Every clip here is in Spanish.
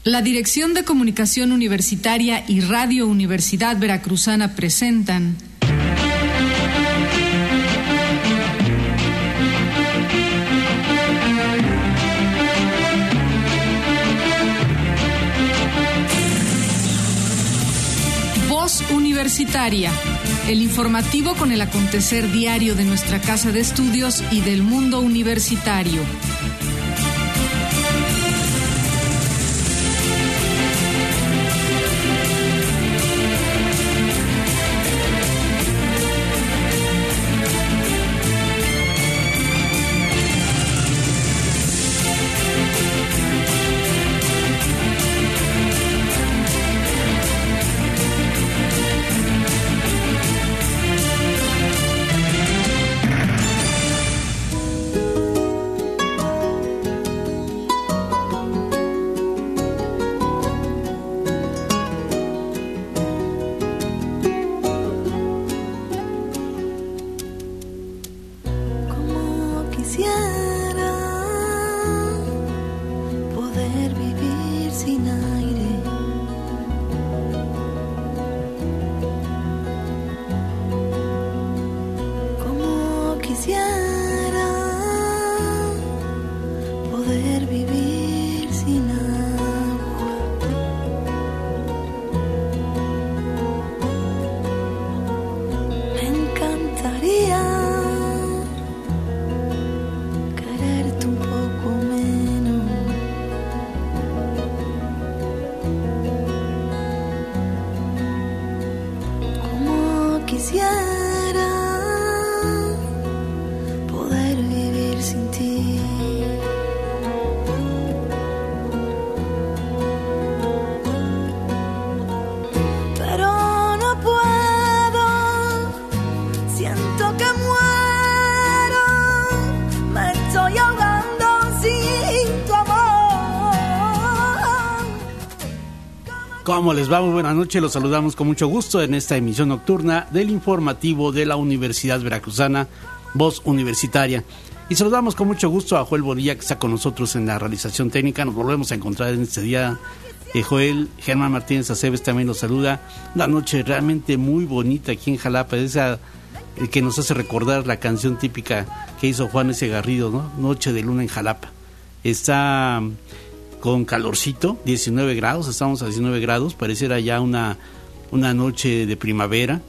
La Dirección de Comunicación Universitaria y Radio Universidad Veracruzana presentan Voz Universitaria, el informativo con el acontecer diario de nuestra casa de estudios y del mundo universitario. ¿Cómo les va? Muy buenas noches, los saludamos con mucho gusto en esta emisión nocturna del informativo de la Universidad Veracruzana, Voz Universitaria. Y saludamos con mucho gusto a Joel Bonilla, que está con nosotros en la realización técnica. Nos volvemos a encontrar en este día. Joel, Germán Martínez Aceves también los saluda. Una noche realmente muy bonita aquí en Jalapa, esa que nos hace recordar la canción típica que hizo Juan S. Garrido, ¿no? Noche de luna en Jalapa. Está con calorcito, 19 grados, estamos a 19 grados, pareciera ya una noche de primavera.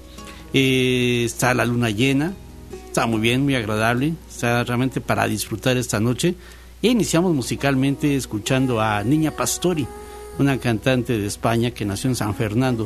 Está la luna llena, está muy bien, muy agradable, está realmente para disfrutar esta noche. Y iniciamos musicalmente escuchando a Niña Pastori, una cantante de España que nació en San Fernando,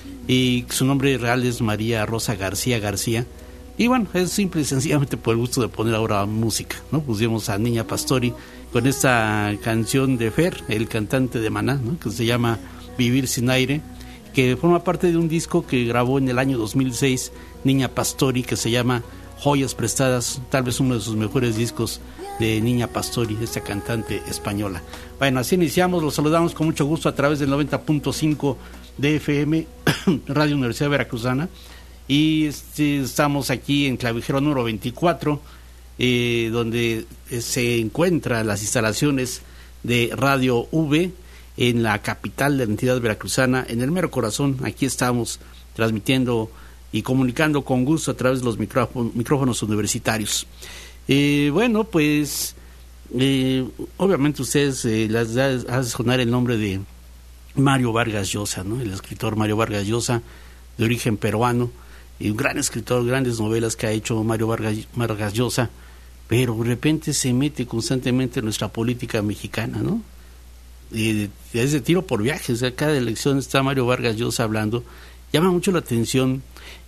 y su nombre real es María Rosa García García. Y bueno, es simple y sencillamente por el gusto de poner ahora música, ¿no? Pusimos a Niña Pastori con esta canción de Fer, el cantante de Maná, ¿no? Que se llama Vivir sin aire, que forma parte de un disco que grabó en el año 2006 Niña Pastori, que se llama Joyas Prestadas, tal vez uno de sus mejores discos de Niña Pastori, esta cantante española. Bueno, así iniciamos, los saludamos con mucho gusto a través del 90.5 de FM, Radio Universidad Veracruzana, y estamos aquí en Clavijero número 24, donde se encuentran las instalaciones de Radio V en la capital de la entidad veracruzana, en el mero corazón. Aquí estamos transmitiendo y comunicando con gusto a través de los micrófonos universitarios. Bueno, pues obviamente ustedes les hace sonar el nombre de Mario Vargas Llosa, ¿no? El escritor Mario Vargas Llosa, de origen peruano, y un gran escritor, grandes novelas que ha hecho Mario Vargas Llosa, pero de repente se mete constantemente en nuestra política mexicana, ¿no? Es de tiro por viaje, o sea, cada elección está Mario Vargas Llosa hablando. Llama mucho la atención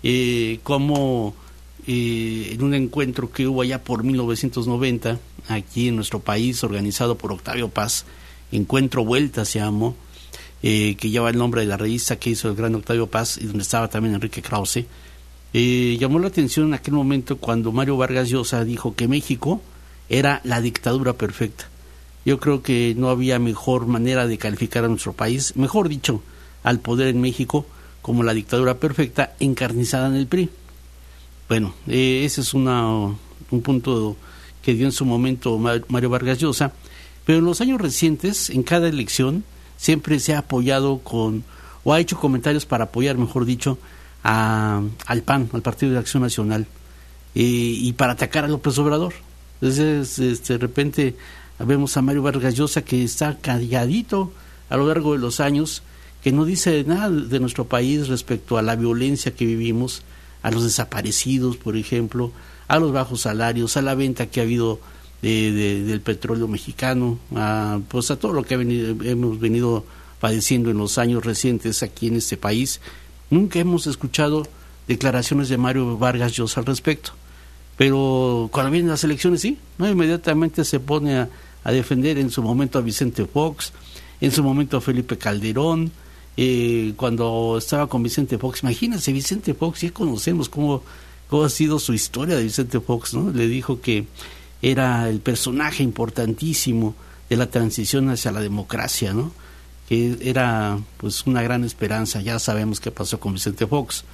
cómo en un encuentro que hubo allá por 1990, aquí en nuestro país, organizado por Octavio Paz, Encuentro Vuelta se llamó, que lleva el nombre de la revista que hizo el gran Octavio Paz, y donde estaba también Enrique Krause. Llamó la atención en aquel momento cuando Mario Vargas Llosa dijo que México era la dictadura perfecta. Yo creo que no había mejor manera de calificar a nuestro país, mejor dicho, al poder en México, como la dictadura perfecta encarnizada en el PRI. Bueno, ese es un punto que dio en su momento Mario Vargas Llosa, pero en los años recientes, en cada elección, siempre se ha apoyado o ha hecho comentarios para apoyar, mejor dicho, al PAN, al Partido de Acción Nacional, y para atacar a López Obrador. Entonces, de repente vemos a Mario Vargas Llosa, que está calladito a lo largo de los años, que no dice nada de nuestro país respecto a la violencia que vivimos, a los desaparecidos, por ejemplo, a los bajos salarios, a la venta que ha habido del petróleo mexicano, pues a todo lo que hemos venido padeciendo en los años recientes aquí en este país. Nunca hemos escuchado declaraciones de Mario Vargas Llosa al respecto, pero cuando vienen las elecciones sí, ¿no? Inmediatamente se pone a defender en su momento a Vicente Fox, en su momento a Felipe Calderón. Cuando estaba con Vicente Fox, imagínense, Vicente Fox, ya conocemos cómo ha sido su historia de Vicente Fox, ¿no? Le dijo que era el personaje importantísimo de la transición hacia la democracia, ¿no? Que era pues una gran esperanza. Ya sabemos qué pasó con Vicente Fox.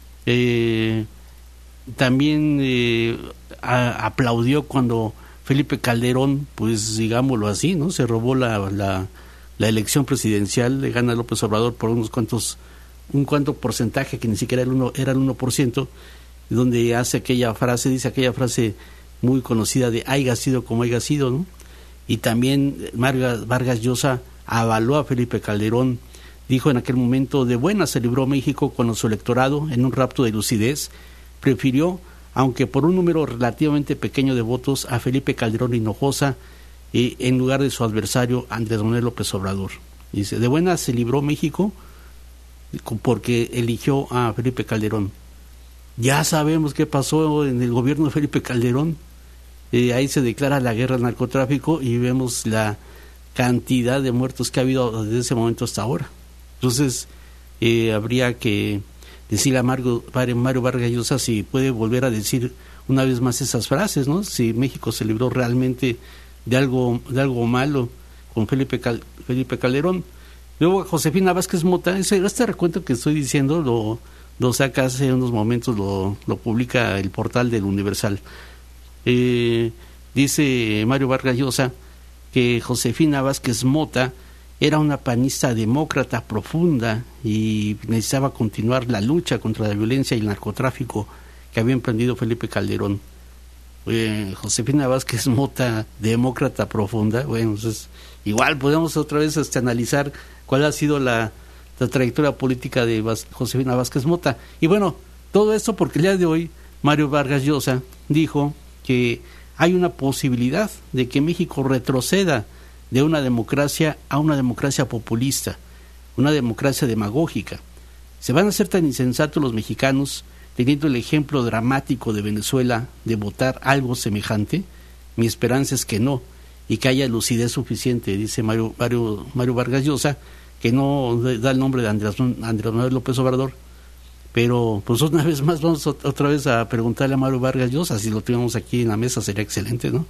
También aplaudió cuando Felipe Calderón, pues digámoslo así, ¿no? Se robó la elección presidencial, le gana a López Obrador por un cuanto porcentaje que ni siquiera era el 1%, donde dice aquella frase muy conocida de haya sido como haya sido, ¿no? Y también Mario Vargas Llosa avaló a Felipe Calderón, dijo en aquel momento: de buena se libró México cuando su electorado, en un rapto de lucidez, prefirió, aunque por un número relativamente pequeño de votos, a Felipe Calderón Hinojosa en lugar de su adversario Andrés Manuel López Obrador. Dice, de buena se libró México porque eligió a Felipe Calderón. Ya sabemos qué pasó en el gobierno de Felipe Calderón. Ahí se declara la guerra al narcotráfico y vemos la cantidad de muertos que ha habido desde ese momento hasta ahora. Entonces, habría que decirle a Mario Vargas Llosa si puede volver a decir una vez más esas frases, ¿no? Si México se libró realmente de algo malo con Felipe Calderón. Luego Josefina Vázquez Mota, este recuento que estoy diciendo lo saca hace unos momentos, lo publica el portal del Universal. Dice Mario Vargas Llosa que Josefina Vázquez Mota era una panista demócrata profunda y necesitaba continuar la lucha contra la violencia y el narcotráfico que había emprendido Felipe Calderón. Josefina Vázquez Mota, demócrata profunda, bueno, entonces, igual podemos otra vez analizar cuál ha sido la trayectoria política de Josefina Vázquez Mota. Y bueno, todo esto porque el día de hoy Mario Vargas Llosa dijo que hay una posibilidad de que México retroceda de una democracia a una democracia populista, una democracia demagógica. Se van a ser tan insensatos los mexicanos, teniendo el ejemplo dramático de Venezuela de votar algo semejante. Mi esperanza es que no, y que haya lucidez suficiente, dice Mario Vargas Llosa, que no da el nombre de Andrés Manuel López Obrador. Pero pues una vez más vamos otra vez a preguntarle a Mario Vargas Llosa, si lo tuviéramos aquí en la mesa sería excelente, ¿no?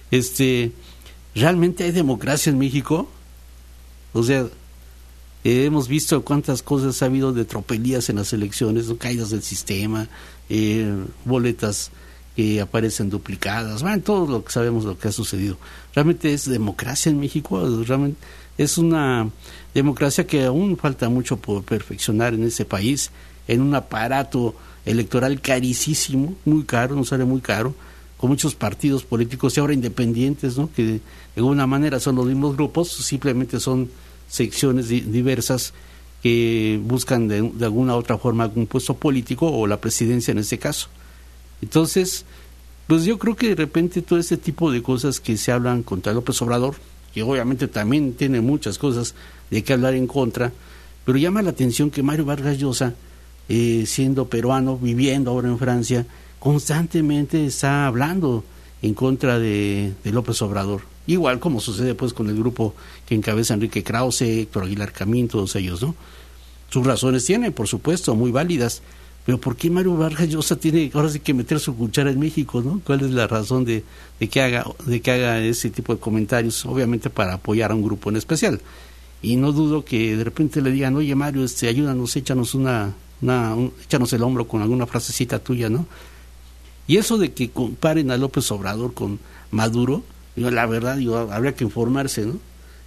¿Realmente hay democracia en México? O sea, hemos visto cuántas cosas ha habido de tropelías en las elecciones, ¿no? Caídas del sistema, boletas que aparecen duplicadas, bueno, todo lo que sabemos lo que ha sucedido. ¿Realmente es democracia en México? ¿Realmente es una democracia que aún falta mucho por perfeccionar en ese país, en un aparato electoral carísimo, muy caro, nos sale muy caro, con muchos partidos políticos y ahora independientes, ¿no? Que de alguna manera son los mismos grupos, simplemente son secciones diversas que buscan de alguna u otra forma algún puesto político o la presidencia en este caso. Entonces, pues yo creo que de repente todo este tipo de cosas que se hablan contra López Obrador, que obviamente también tiene muchas cosas de qué hablar en contra, pero llama la atención que Mario Vargas Llosa, siendo peruano, viviendo ahora en Francia, constantemente está hablando en contra de López Obrador, igual como sucede pues con el grupo que encabeza Enrique Krause, Héctor Aguilar Camín, todos ellos, ¿no? Sus razones tienen, por supuesto, muy válidas, pero ¿por qué Mario Vargas Llosa tiene ahora sí que meter su cuchara en México, ¿no? ¿Cuál es la razón de que haga ese tipo de comentarios? Obviamente para apoyar a un grupo en especial, y no dudo que de repente le digan, oye Mario, ayúdanos, échanos échanos el hombro con alguna frasecita tuya, ¿no? Y eso de que comparen a López Obrador con Maduro, la verdad, habría que informarse, ¿no?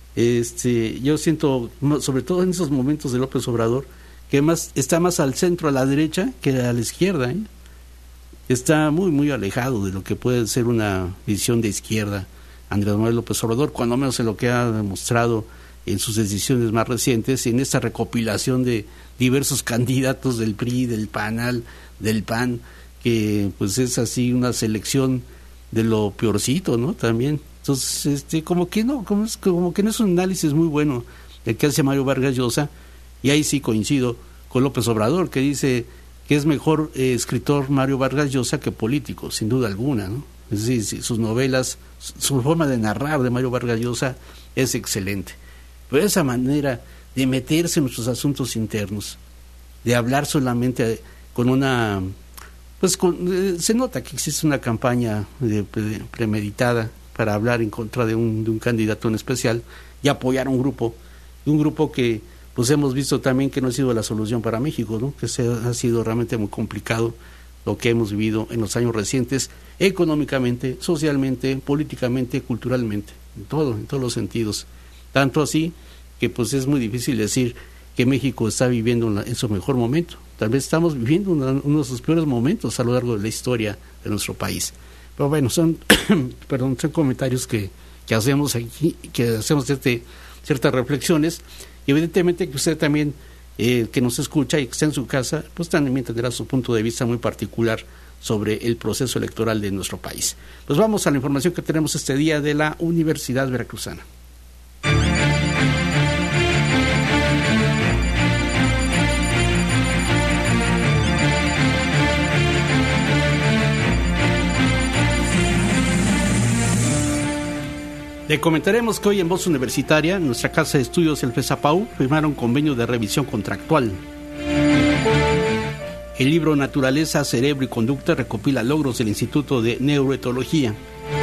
Yo siento, sobre todo en esos momentos de López Obrador, que está más al centro, a la derecha, que a la izquierda, ¿eh? Está muy, muy alejado de lo que puede ser una visión de izquierda Andrés Manuel López Obrador, cuando menos en lo que ha demostrado en sus decisiones más recientes, en esta recopilación de diversos candidatos del PRI, del PAN, del PAN, que pues es así una selección de lo peorcito, ¿no? También. Entonces, como que no es un análisis muy bueno el que hace Mario Vargas Llosa, y ahí sí coincido con López Obrador, que dice que es mejor escritor Mario Vargas Llosa que político, sin duda alguna, ¿no? Es decir, sus novelas, su forma de narrar de Mario Vargas Llosa es excelente. Pero esa manera de meterse en nuestros asuntos internos, de hablar solamente con una... se nota que existe una campaña premeditada para hablar en contra de un candidato en especial y apoyar a un grupo que pues hemos visto también que no ha sido la solución para México, ¿no? Que ha sido realmente muy complicado lo que hemos vivido en los años recientes, económicamente, socialmente, políticamente, culturalmente, en todos los sentidos. Tanto así que pues es muy difícil decir que México está viviendo en su mejor momento. Tal vez estamos viviendo uno de sus peores momentos a lo largo de la historia de nuestro país. Pero bueno, son comentarios que hacemos aquí, que hacemos ciertas reflexiones, y evidentemente que usted también, que nos escucha y que está en su casa, pues también tendrá su punto de vista muy particular sobre el proceso electoral de nuestro país. Pues vamos a la información que tenemos este día de la Universidad Veracruzana. Le comentaremos que hoy en Voz Universitaria, nuestra casa de estudios, el FESAPAU, firmaron convenio de revisión contractual. El libro Naturaleza, Cerebro y Conducta recopila logros del Instituto de Neuroetología.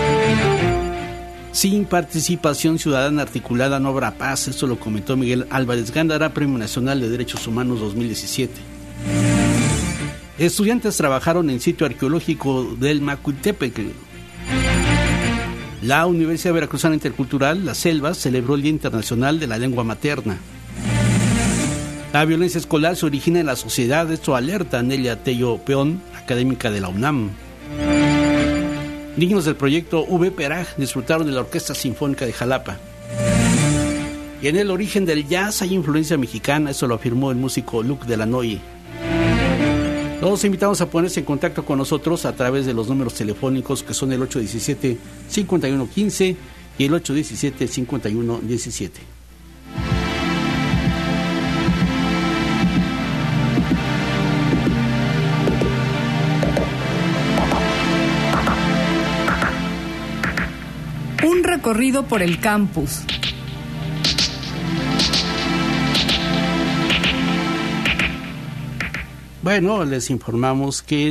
Sin participación ciudadana articulada no habrá paz, esto lo comentó Miguel Álvarez Gándara, Premio Nacional de Derechos Humanos 2017. Estudiantes trabajaron en sitio arqueológico del Macuiltepec. La Universidad Veracruzana Intercultural, La Selva, celebró el Día Internacional de la Lengua Materna. La violencia escolar se origina en la sociedad, esto alerta a Nelia Tello Peón, académica de la UNAM. Niños del proyecto V-Peraj disfrutaron de la Orquesta Sinfónica de Jalapa. Y en el origen del jazz hay influencia mexicana, eso lo afirmó el músico Luc Delanoy. Los invitamos a ponerse en contacto con nosotros a través de los números telefónicos que son el 817-5115 y el 817-5117. Un recorrido por el campus. Bueno, les informamos que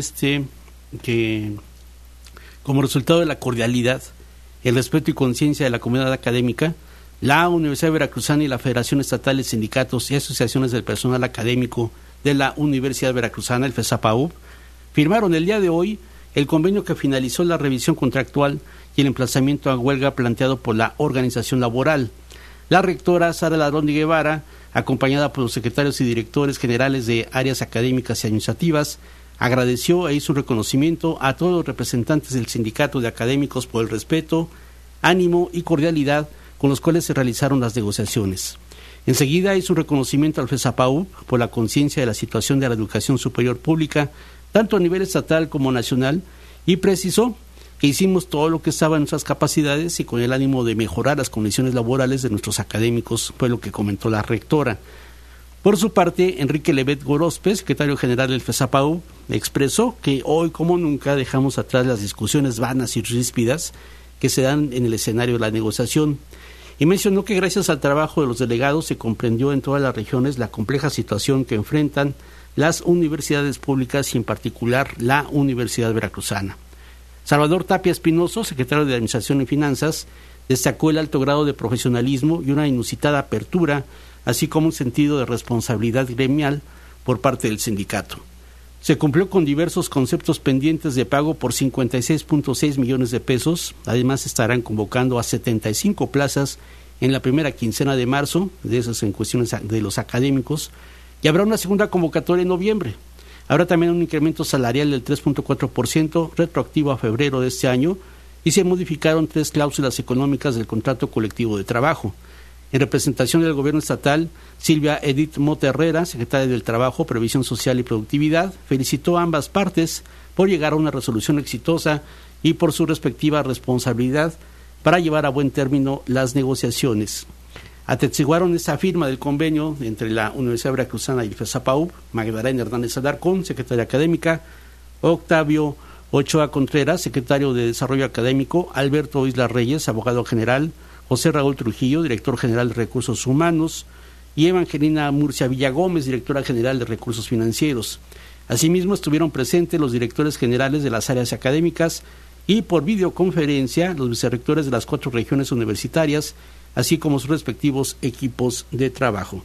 como resultado de la cordialidad, el respeto y conciencia de la comunidad académica, la Universidad Veracruzana y la Federación Estatal de Sindicatos y Asociaciones del Personal Académico de la Universidad Veracruzana, el FESAPAUB, firmaron el día de hoy el convenio que finalizó la revisión contractual y el emplazamiento a huelga planteado por la organización laboral. La rectora Sara Ladrón de Guevara, acompañada por los secretarios y directores generales de áreas académicas y administrativas, agradeció e hizo un reconocimiento a todos los representantes del sindicato de académicos por el respeto, ánimo y cordialidad con los cuales se realizaron las negociaciones. Enseguida hizo un reconocimiento al FESAPAUB por la conciencia de la situación de la educación superior pública, tanto a nivel estatal como nacional, y precisó que hicimos todo lo que estaba en nuestras capacidades y con el ánimo de mejorar las condiciones laborales de nuestros académicos, fue lo que comentó la rectora. Por su parte, Enrique Levet Gorospe, secretario general del FESAPAUB, expresó que hoy como nunca dejamos atrás las discusiones vanas y ríspidas que se dan en el escenario de la negociación, y mencionó que gracias al trabajo de los delegados se comprendió en todas las regiones la compleja situación que enfrentan las universidades públicas y en particular la Universidad Veracruzana. Salvador Tapia Espinoso, secretario de Administración y Finanzas, destacó el alto grado de profesionalismo y una inusitada apertura, así como un sentido de responsabilidad gremial por parte del sindicato. Se cumplió con diversos conceptos pendientes de pago por 56.6 millones de pesos. Además, estarán convocando a 75 plazas en la primera quincena de marzo, de esas en cuestiones de los académicos, y habrá una segunda convocatoria en noviembre. Habrá también un incremento salarial del 3.4% retroactivo a febrero de este año, y se modificaron 3 cláusulas económicas del contrato colectivo de trabajo. En representación del gobierno estatal, Silvia Edith Mota Herrera, secretaria del Trabajo, Previsión Social y Productividad, felicitó a ambas partes por llegar a una resolución exitosa y por su respectiva responsabilidad para llevar a buen término las negociaciones. Atestiguaron esa firma del convenio entre la Universidad Veracruzana y el FESAPAUP, Magdalena Hernández Alarcón, secretaria académica, Octavio Ochoa Contreras, secretario de Desarrollo Académico, Alberto Isla Reyes, abogado general, José Raúl Trujillo, director general de Recursos Humanos, y Evangelina Murcia Villagómez, directora general de Recursos Financieros. Asimismo, estuvieron presentes los directores generales de las áreas académicas y por videoconferencia los vicerrectores de las 4 regiones universitarias, así como sus respectivos equipos de trabajo.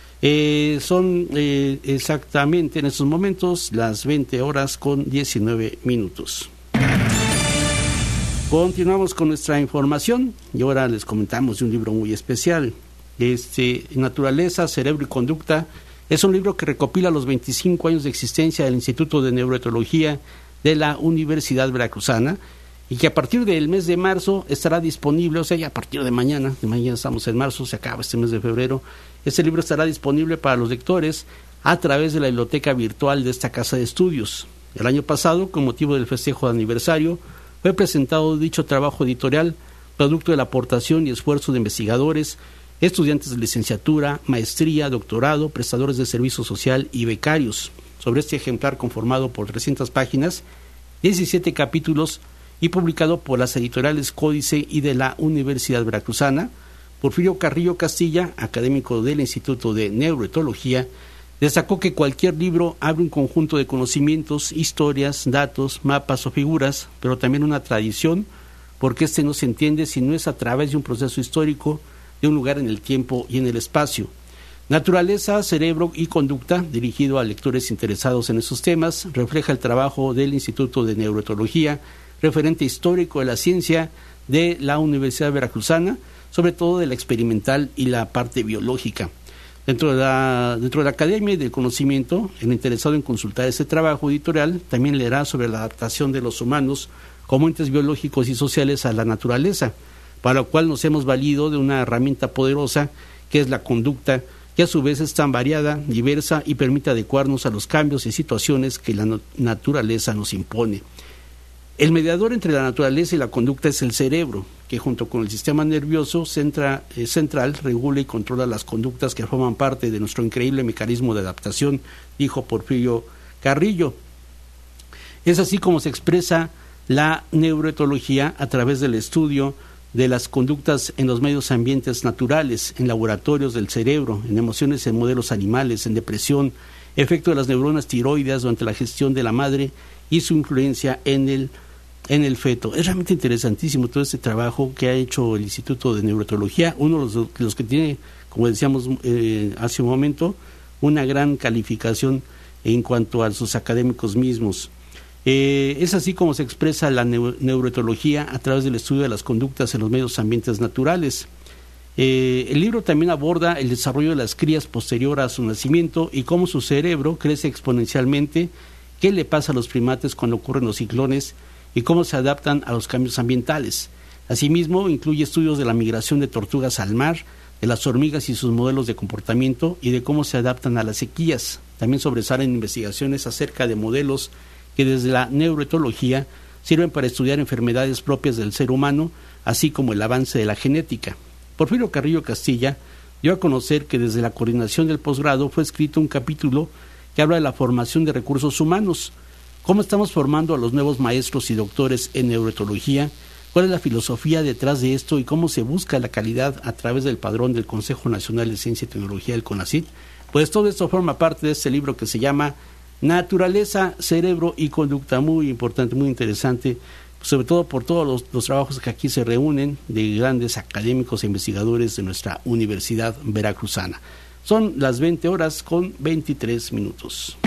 Son exactamente en estos momentos las 20 horas con 19 minutos. Continuamos con nuestra información y ahora les comentamos de un libro muy especial. Naturaleza, Cerebro y Conducta es un libro que recopila los 25 años de existencia del Instituto de Neuroetología de la Universidad Veracruzana y que a partir del mes de marzo estará disponible, o sea, ya a partir de mañana estamos en marzo, se acaba este mes de febrero, este libro estará disponible para los lectores a través de la biblioteca virtual de esta casa de estudios. El año pasado, con motivo del festejo de aniversario, fue presentado dicho trabajo editorial, producto de la aportación y esfuerzo de investigadores, estudiantes de licenciatura, maestría, doctorado, prestadores de servicio social y becarios. Sobre este ejemplar conformado por 300 páginas, 17 capítulos y publicado por las editoriales Códice y de la Universidad Veracruzana, Porfirio Carrillo Castilla, académico del Instituto de Neuroetología, destacó que cualquier libro abre un conjunto de conocimientos, historias, datos, mapas o figuras, pero también una tradición, porque este no se entiende si no es a través de un proceso histórico, de un lugar en el tiempo y en el espacio. Naturaleza, Cerebro y Conducta, dirigido a lectores interesados en esos temas, refleja el trabajo del Instituto de Neuroetología, referente histórico de la ciencia de la Universidad Veracruzana, sobre todo de la experimental y la parte biológica. Dentro de la Academia y del Conocimiento, el interesado en consultar este trabajo editorial también leerá sobre la adaptación de los humanos como entes biológicos y sociales a la naturaleza, para lo cual nos hemos valido de una herramienta poderosa que es la conducta, que a su vez es tan variada, diversa y permite adecuarnos a los cambios y situaciones que la naturaleza nos impone. El mediador entre la naturaleza y la conducta es el cerebro, que junto con el sistema nervioso central regula y controla las conductas que forman parte de nuestro increíble mecanismo de adaptación, dijo Porfirio Carrillo. Es así como se expresa la neuroetología a través del estudio de las conductas en los medios ambientes naturales, en laboratorios del cerebro, en emociones en modelos animales, en depresión, efecto de las neuronas tiroides durante la gestión de la madre y su influencia en el feto. Es realmente interesantísimo todo este trabajo que ha hecho el Instituto de Neuroetología, uno de los que tiene, como decíamos hace un momento, una gran calificación en cuanto a sus académicos mismos. Es así como se expresa la neuroetología a través del estudio de las conductas en los medios ambientes naturales. El libro también aborda el desarrollo de las crías posterior a su nacimiento y cómo su cerebro crece exponencialmente, qué le pasa a los primates cuando ocurren los ciclones y cómo se adaptan a los cambios ambientales. Asimismo, incluye estudios de la migración de tortugas al mar, de las hormigas y sus modelos de comportamiento y de cómo se adaptan a las sequías. También sobresalen investigaciones acerca de modelos que desde la neuroetología sirven para estudiar enfermedades propias del ser humano, así como el avance de la genética. Porfirio Carrillo Castilla dio a conocer que desde la coordinación del posgrado fue escrito un capítulo que habla de la formación de recursos humanos, cómo estamos formando a los nuevos maestros y doctores en neuroetología, cuál es la filosofía detrás de esto y cómo se busca la calidad a través del padrón del Consejo Nacional de Ciencia y Tecnología, el CONACYT. Pues todo esto forma parte de este libro que se llama Naturaleza, Cerebro y Conducta, muy importante, muy interesante, sobre todo por todos los trabajos que aquí se reúnen de grandes académicos e investigadores de nuestra Universidad Veracruzana. Son las 20 horas con 23 minutos.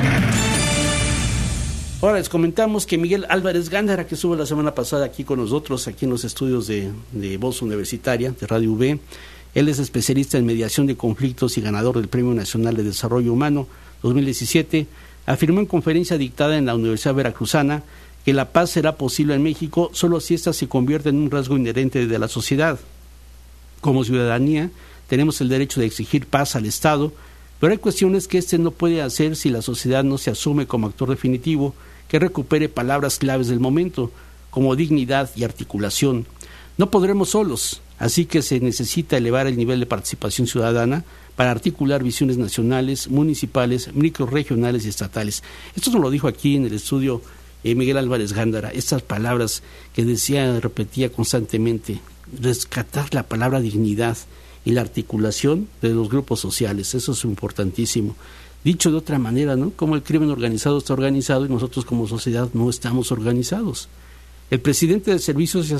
Ahora les comentamos que Miguel Álvarez Gándara, que estuvo la semana pasada aquí con nosotros, aquí en los estudios de Voz Universitaria, de Radio V, Él es especialista en mediación de conflictos y ganador del Premio Nacional de Desarrollo Humano 2017. Afirmó en conferencia dictada en la Universidad Veracruzana que la paz será posible en México solo si ésta se convierte en un rasgo inherente de la sociedad. Como ciudadanía, tenemos el derecho de exigir paz al Estado, pero hay cuestiones que éste no puede hacer si la sociedad no se asume como actor definitivo que recupere palabras claves del momento, como dignidad y articulación. No podremos solos, así que se necesita elevar el nivel de participación ciudadana para articular visiones nacionales, municipales, microrregionales y estatales. Esto nos lo dijo aquí en el estudio Miguel Álvarez Gándara, estas palabras que repetía constantemente, rescatar la palabra dignidad y la articulación de los grupos sociales, eso es importantísimo. Dicho de otra manera, ¿no? Como el crimen organizado está organizado y nosotros como sociedad no estamos organizados. El presidente de Servicios y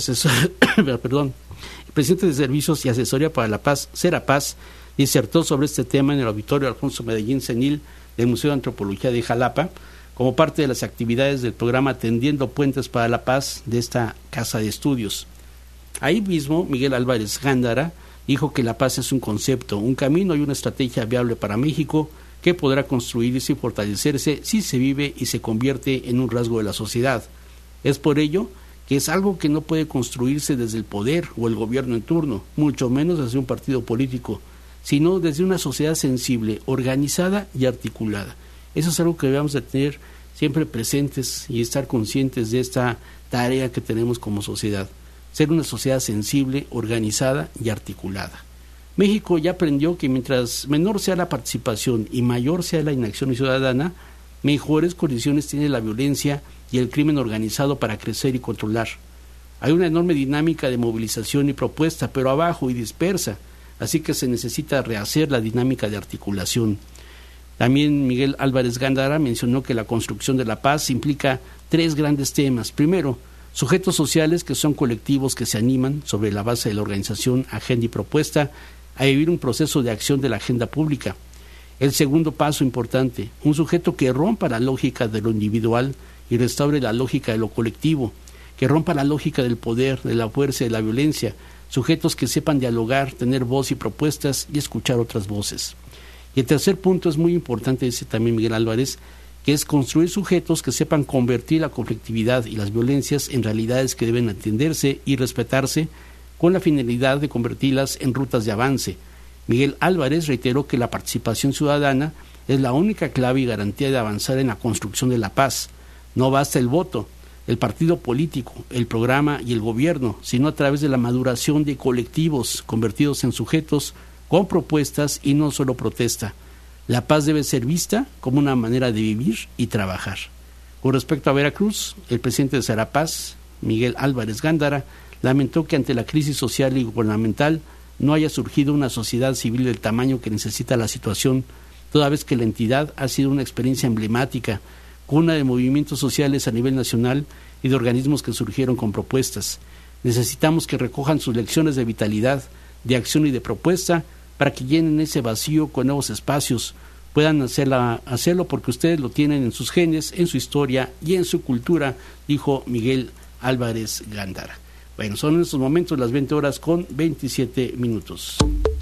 Asesoría para la Paz, Serapaz, disertó sobre este tema en el Auditorio Alfonso Medellín Senil del Museo de Antropología de Jalapa, como parte de las actividades del programa Tendiendo Puentes para la Paz de esta casa de estudios. Ahí mismo, Miguel Álvarez Gándara dijo que la paz es un concepto, un camino y una estrategia viable para México que podrá construirse y fortalecerse si se vive y se convierte en un rasgo de la sociedad. Es por ello que es algo que no puede construirse desde el poder o el gobierno en turno, mucho menos desde un partido político, sino desde una sociedad sensible, organizada y articulada. Eso es algo que debemos de tener siempre presentes y estar conscientes de esta tarea que tenemos como sociedad. Ser una sociedad sensible, organizada y articulada. México ya aprendió que mientras menor sea la participación y mayor sea la inacción ciudadana, mejores condiciones tiene la violencia y el crimen organizado para crecer y controlar. Hay una enorme dinámica de movilización y propuesta, pero abajo y dispersa, así que se necesita rehacer la dinámica de articulación. También Miguel Álvarez Gándara mencionó que la construcción de la paz implica 3 grandes temas. Primero, sujetos sociales que son colectivos que se animan sobre la base de la organización, agenda y propuesta a vivir un proceso de acción de la agenda pública. El segundo paso importante, un sujeto que rompa la lógica de lo individual y restaure la lógica de lo colectivo, que rompa la lógica del poder, de la fuerza y de la violencia, sujetos que sepan dialogar, tener voz y propuestas y escuchar otras voces. Y el tercer punto es muy importante, dice también Miguel Álvarez, que es construir sujetos que sepan convertir la conflictividad y las violencias en realidades que deben atenderse y respetarse con la finalidad de convertirlas en rutas de avance. Miguel Álvarez reiteró que la participación ciudadana es la única clave y garantía de avanzar en la construcción de la paz. No basta el voto, el partido político, el programa y el gobierno, sino a través de la maduración de colectivos convertidos en sujetos con propuestas y no solo protesta. La paz debe ser vista como una manera de vivir y trabajar. Con respecto a Veracruz, el presidente de Serapaz, Miguel Álvarez Gándara, lamentó que ante la crisis social y gubernamental no haya surgido una sociedad civil del tamaño que necesita la situación, toda vez que la entidad ha sido una experiencia emblemática, cuna de movimientos sociales a nivel nacional y de organismos que surgieron con propuestas. Necesitamos que recojan sus lecciones de vitalidad, de acción y de propuesta para que llenen ese vacío con nuevos espacios, puedan hacerlo porque ustedes lo tienen en sus genes, en su historia y en su cultura, dijo Miguel Álvarez Gándara. Bueno, son en estos momentos las 20:27.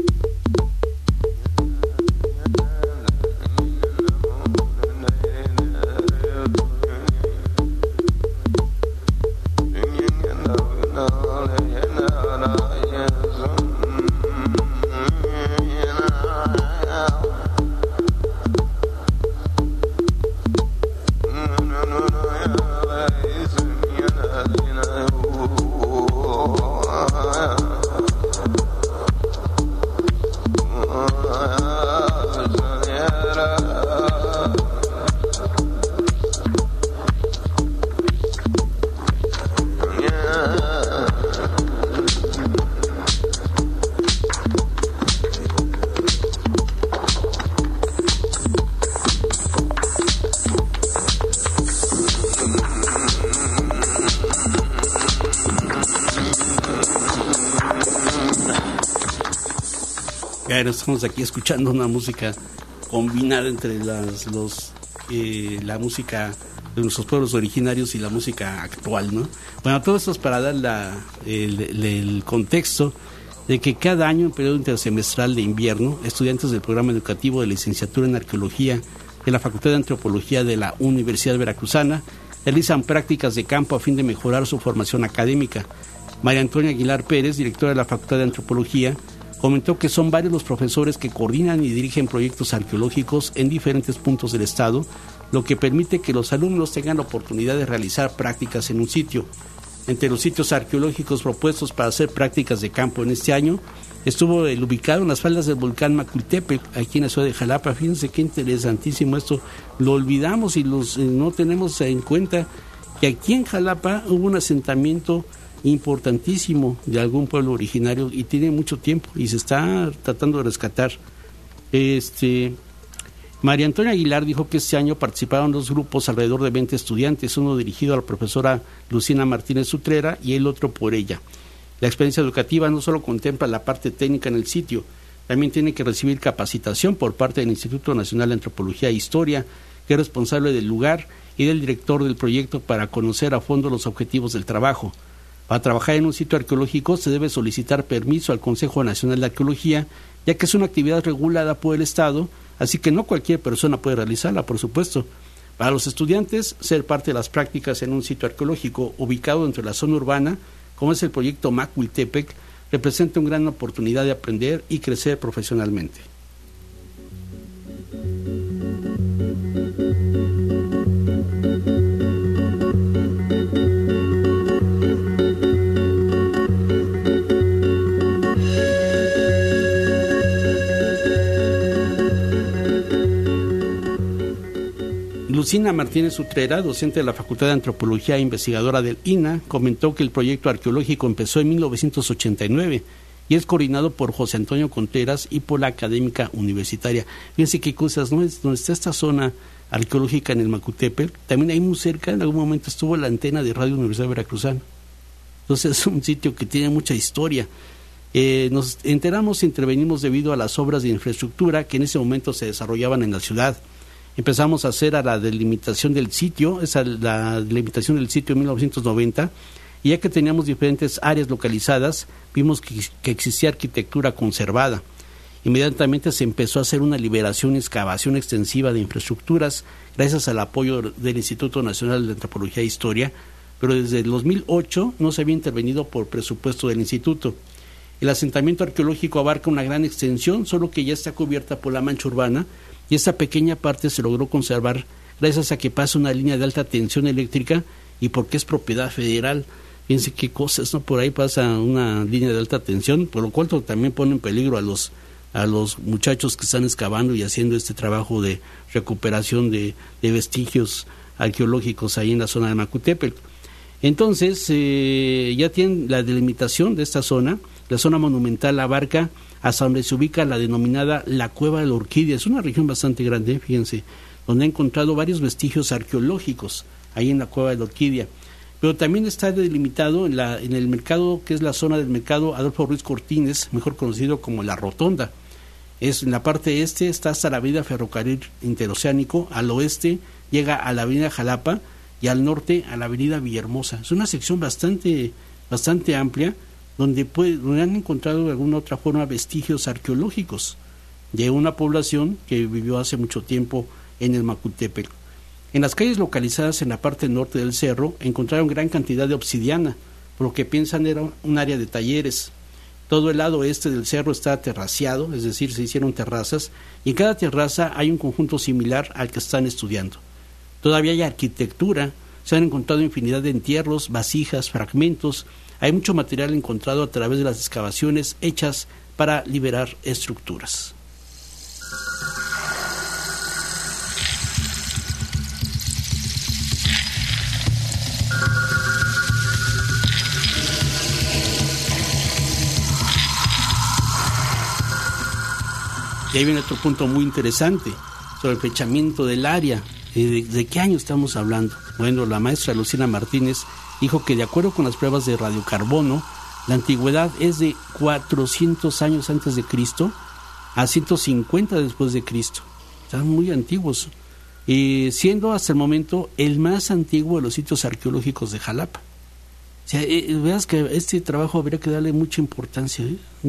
Estamos aquí escuchando una música combinada entre la música de nuestros pueblos originarios y la música actual, ¿no? Bueno, todo esto es para dar el contexto de que cada año en periodo intersemestral de invierno, estudiantes del programa educativo de licenciatura en Arqueología de la Facultad de Antropología de la Universidad Veracruzana realizan prácticas de campo a fin de mejorar su formación académica. María Antonia Aguilar Pérez, directora de la Facultad de Antropología, comentó que son varios los profesores que coordinan y dirigen proyectos arqueológicos en diferentes puntos del estado, lo que permite que los alumnos tengan la oportunidad de realizar prácticas en un sitio. Entre los sitios arqueológicos propuestos para hacer prácticas de campo en este año estuvo el ubicado en las faldas del volcán Macuiltepec, aquí en la ciudad de Jalapa. Fíjense qué interesantísimo esto, lo olvidamos y no tenemos en cuenta que aquí en Jalapa hubo un asentamiento importantísimo de algún pueblo originario y tiene mucho tiempo y se está tratando de rescatar. María Antonia Aguilar dijo que este año participaron 2 grupos, alrededor de 20 estudiantes, uno dirigido a la profesora Lucina Martínez Utrera y el otro por ella. La experiencia educativa no solo contempla la parte técnica en el sitio, también tiene que recibir capacitación por parte del Instituto Nacional de Antropología e Historia, que es responsable del lugar, y del director del proyecto para conocer a fondo los objetivos del trabajo. Para trabajar en un sitio arqueológico se debe solicitar permiso al Consejo Nacional de Arqueología, ya que es una actividad regulada por el Estado, así que no cualquier persona puede realizarla, por supuesto. Para los estudiantes, ser parte de las prácticas en un sitio arqueológico ubicado dentro de la zona urbana, como es el proyecto Macuiltepec, representa una gran oportunidad de aprender y crecer profesionalmente. Lucina Martínez Utrera, docente de la Facultad de Antropología e investigadora del INA, comentó que el proyecto arqueológico empezó en 1989 y es coordinado por José Antonio Contreras y por la Académica Universitaria. Fíjense qué cosas, ¿no? Donde está esta zona arqueológica en el Macuiltepec, también ahí muy cerca, en algún momento estuvo la antena de Radio Universidad Veracruzana. Entonces es un sitio que tiene mucha historia. Nos enteramos e intervenimos debido a las obras de infraestructura que en ese momento se desarrollaban en la ciudad. Empezamos a hacer la delimitación del sitio, la delimitación del sitio en 1990, y ya que teníamos diferentes áreas localizadas, vimos que existía arquitectura conservada. Inmediatamente se empezó a hacer una liberación y excavación extensiva de infraestructuras, gracias al apoyo del Instituto Nacional de Antropología e Historia, pero desde el 2008 no se había intervenido por presupuesto del instituto. El asentamiento arqueológico abarca una gran extensión, solo que ya está cubierta por la mancha urbana, y esta pequeña parte se logró conservar gracias a que pasa una línea de alta tensión eléctrica y porque es propiedad federal. Fíjense qué cosas, ¿no? Por ahí pasa una línea de alta tensión, por lo cual también pone en peligro a los muchachos que están excavando y haciendo este trabajo de recuperación de vestigios arqueológicos ahí en la zona de Macuiltepec. Entonces, ya tienen la delimitación de esta zona. La zona monumental abarca hasta donde se ubica la denominada la Cueva de la Orquídea. Es una región bastante grande, fíjense, donde he encontrado varios vestigios arqueológicos ahí en la Cueva de la Orquídea. Pero también está delimitado en el mercado, que es la zona del mercado Adolfo Ruiz Cortines, mejor conocido como La Rotonda. En la parte este está hasta la avenida Ferrocarril Interoceánico, al oeste llega a la avenida Jalapa y al norte a la avenida Villahermosa. Es una sección bastante amplia, donde han encontrado de alguna otra forma vestigios arqueológicos de una población que vivió hace mucho tiempo en el Macuiltepec. En las calles localizadas en la parte norte del cerro encontraron gran cantidad de obsidiana, por lo que piensan era un área de talleres. Todo el lado este del cerro está terraceado, es decir, se hicieron terrazas, y en cada terraza hay un conjunto similar al que están estudiando. Todavía hay arquitectura, se han encontrado infinidad de entierros, vasijas, fragmentos. Hay mucho material encontrado a través de las excavaciones hechas para liberar estructuras. Y ahí viene otro punto muy interesante sobre el fechamiento del área. ¿De qué año estamos hablando? Bueno, la maestra Lucina Martínez dijo que de acuerdo con las pruebas de radiocarbono, la antigüedad es de 400 años antes de Cristo a 150 después de Cristo. Están muy antiguos, siendo hasta el momento el más antiguo de los sitios arqueológicos de Jalapa. sea, veas que este trabajo habría que darle mucha importancia,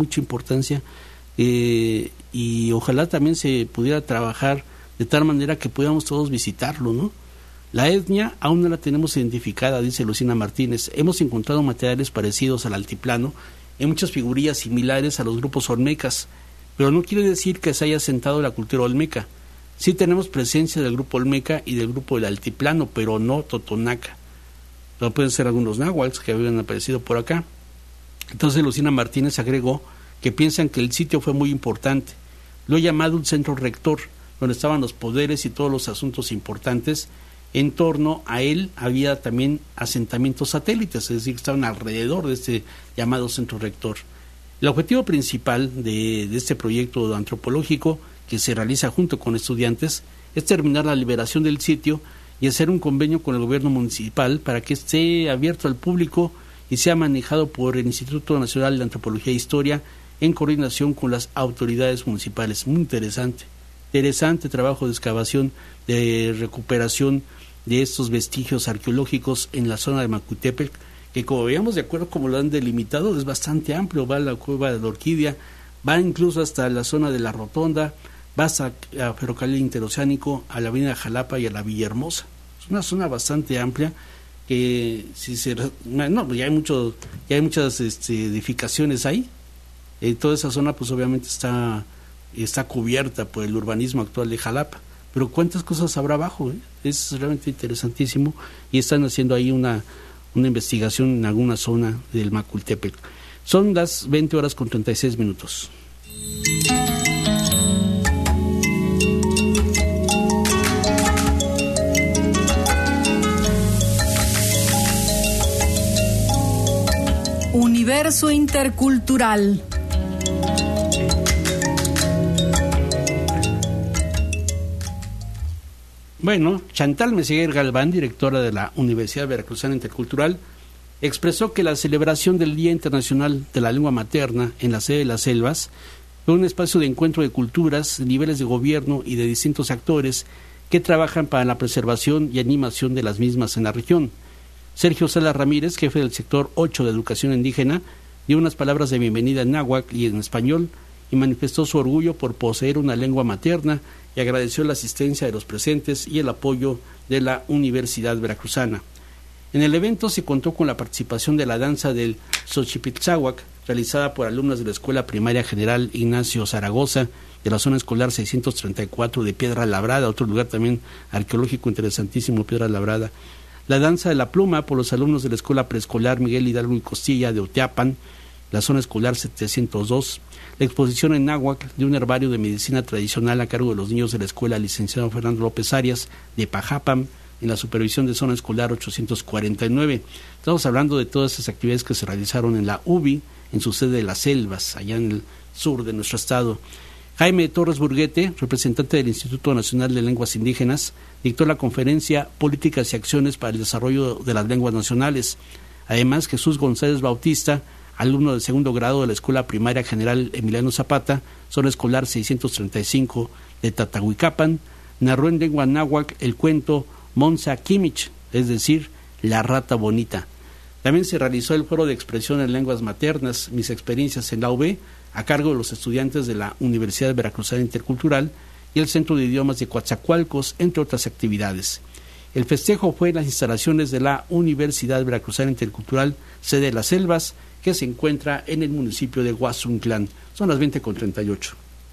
y ojalá también se pudiera trabajar de tal manera que pudiéramos todos visitarlo, ¿no? La etnia aún no la tenemos identificada, dice Lucina Martínez. Hemos encontrado materiales parecidos al altiplano en muchas figurillas similares a los grupos olmecas, pero no quiere decir que se haya asentado la cultura olmeca. Sí tenemos presencia del grupo olmeca y del grupo del altiplano, pero no totonaca. No pueden ser algunos náhuatls que habían aparecido por acá. Entonces Lucina Martínez agregó que piensan que el sitio fue muy importante. Lo he llamado un centro rector, donde estaban los poderes y todos los asuntos importantes. En torno a él había también asentamientos satélites, es decir, que estaban alrededor de este llamado centro rector. El objetivo principal de este proyecto antropológico, que se realiza junto con estudiantes, es terminar la liberación del sitio y hacer un convenio con el gobierno municipal para que esté abierto al público y sea manejado por el Instituto Nacional de Antropología e Historia en coordinación con las autoridades municipales. Muy interesante trabajo de excavación, de recuperación de estos vestigios arqueológicos en la zona de Macuitepec, que como veíamos, de acuerdo como lo han delimitado, es bastante amplio. Va a la cueva de la Orquídea, va incluso hasta la zona de la Rotonda, va hasta a Ferrocarril Interoceánico, a la avenida Jalapa y a la Villahermosa. Es una zona bastante amplia que ya hay muchas edificaciones ahí. Toda esa zona pues obviamente está cubierta por el urbanismo actual de Jalapa, pero cuántas cosas habrá abajo, es realmente interesantísimo, y están haciendo ahí una investigación en alguna zona del Macuiltepec. Son las 20:36. Universo intercultural. Bueno, Chantal Meseguer Galván, directora de la Universidad Veracruzana Intercultural, expresó que la celebración del Día Internacional de la Lengua Materna en la sede de Las Selvas fue un espacio de encuentro de culturas, niveles de gobierno y de distintos actores que trabajan para la preservación y animación de las mismas en la región. Sergio Salas Ramírez, jefe del sector 8 de Educación Indígena, dio unas palabras de bienvenida en náhuatl y en español y manifestó su orgullo por poseer una lengua materna y agradeció la asistencia de los presentes y el apoyo de la Universidad Veracruzana. En el evento se contó con la participación de la danza del Xochipiltzáhuac, realizada por alumnas de la Escuela Primaria General Ignacio Zaragoza, de la zona escolar 634 de Piedra Labrada, otro lugar también arqueológico interesantísimo, Piedra Labrada. La danza de la pluma por los alumnos de la Escuela Preescolar Miguel Hidalgo y Costilla de Oteapan, la zona escolar 702. La exposición en náhuatl de un herbario de medicina tradicional a cargo de los niños de la Escuela Licenciado Fernando López Arias de Pajapam, en la supervisión de zona escolar 849. Estamos hablando de todas esas actividades que se realizaron en la UBI, en su sede de Las Selvas, allá en el sur de nuestro estado. Jaime Torres Burguete, representante del Instituto Nacional de Lenguas Indígenas, dictó la conferencia Políticas y Acciones para el Desarrollo de las Lenguas Nacionales. Además, Jesús González Bautista, alumno de segundo grado de la Escuela Primaria General Emiliano Zapata, zona escolar 635 de Tatahuicapan, narró en lengua náhuatl el cuento Monza Kimich, es decir, La Rata Bonita. También se realizó el foro de expresión en lenguas maternas, Mis experiencias en la UB, a cargo de los estudiantes de la Universidad Veracruzana Intercultural y el Centro de Idiomas de Coatzacoalcos, entre otras actividades. El festejo fue en las instalaciones de la Universidad Veracruzana Intercultural, sede de Las Selvas, que se encuentra en el municipio de Huazunclán. Son las 20:38.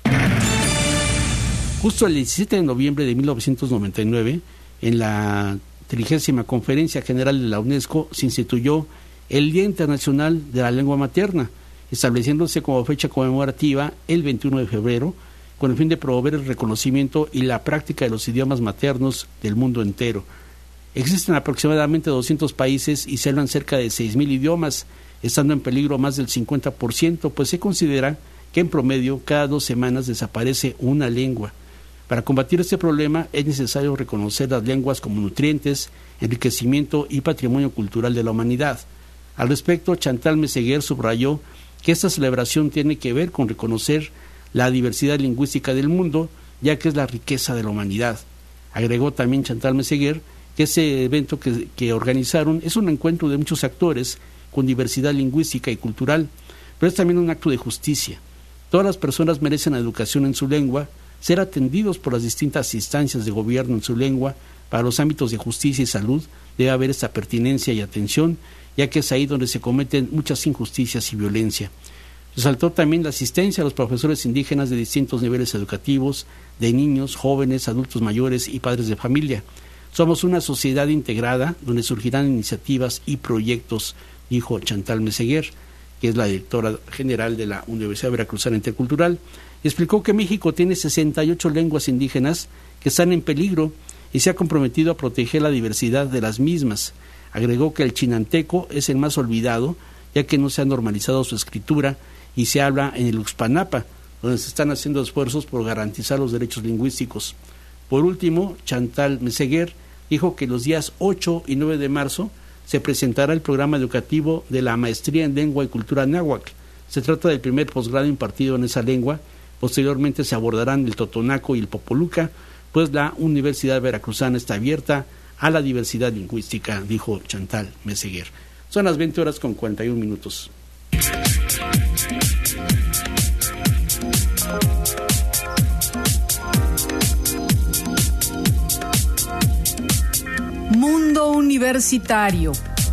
Justo el 17 de noviembre de 1999, en la 30ª Conferencia General de la UNESCO, se instituyó el Día Internacional de la Lengua Materna, estableciéndose como fecha conmemorativa el 21 de febrero, con el fin de promover el reconocimiento y la práctica de los idiomas maternos del mundo entero. Existen aproximadamente 200 países y se hablan cerca de 6,000 idiomas, estando en peligro más del 50%, pues se considera que en promedio cada 2 semanas desaparece una lengua. Para combatir este problema es necesario reconocer las lenguas como nutrientes, enriquecimiento y patrimonio cultural de la humanidad. Al respecto, Chantal Meseguer subrayó que esta celebración tiene que ver con reconocer la diversidad lingüística del mundo, ya que es la riqueza de la humanidad. Agregó también Chantal Meseguer que ese evento que organizaron es un encuentro de muchos actores con diversidad lingüística y cultural, pero es también un acto de justicia. Todas las personas merecen educación en su lengua, ser atendidos por las distintas instancias de gobierno en su lengua. Para los ámbitos de justicia y salud debe haber esta pertinencia y atención, ya que es ahí donde se cometen muchas injusticias y violencia. Resaltó también la asistencia a los profesores indígenas de distintos niveles educativos, de niños, jóvenes, adultos mayores y padres de familia. Somos una sociedad integrada donde surgirán iniciativas y proyectos, dijo Chantal Meseguer, que es la directora general de la Universidad Veracruzana Intercultural. Explicó que México tiene 68 lenguas indígenas que están en peligro y se ha comprometido a proteger la diversidad de las mismas. Agregó que el chinanteco es el más olvidado, ya que no se ha normalizado su escritura y se habla en el Uxpanapa, donde se están haciendo esfuerzos por garantizar los derechos lingüísticos. Por último, Chantal Meseguer dijo que los días 8 y 9 de marzo se presentará el programa educativo de la Maestría en Lengua y Cultura Náhuatl. Se trata del primer posgrado impartido en esa lengua. Posteriormente se abordarán el totonaco y el popoluca, pues la Universidad Veracruzana está abierta a la diversidad lingüística, dijo Chantal Meseguer. Son las 20:41. Mundo Universitario.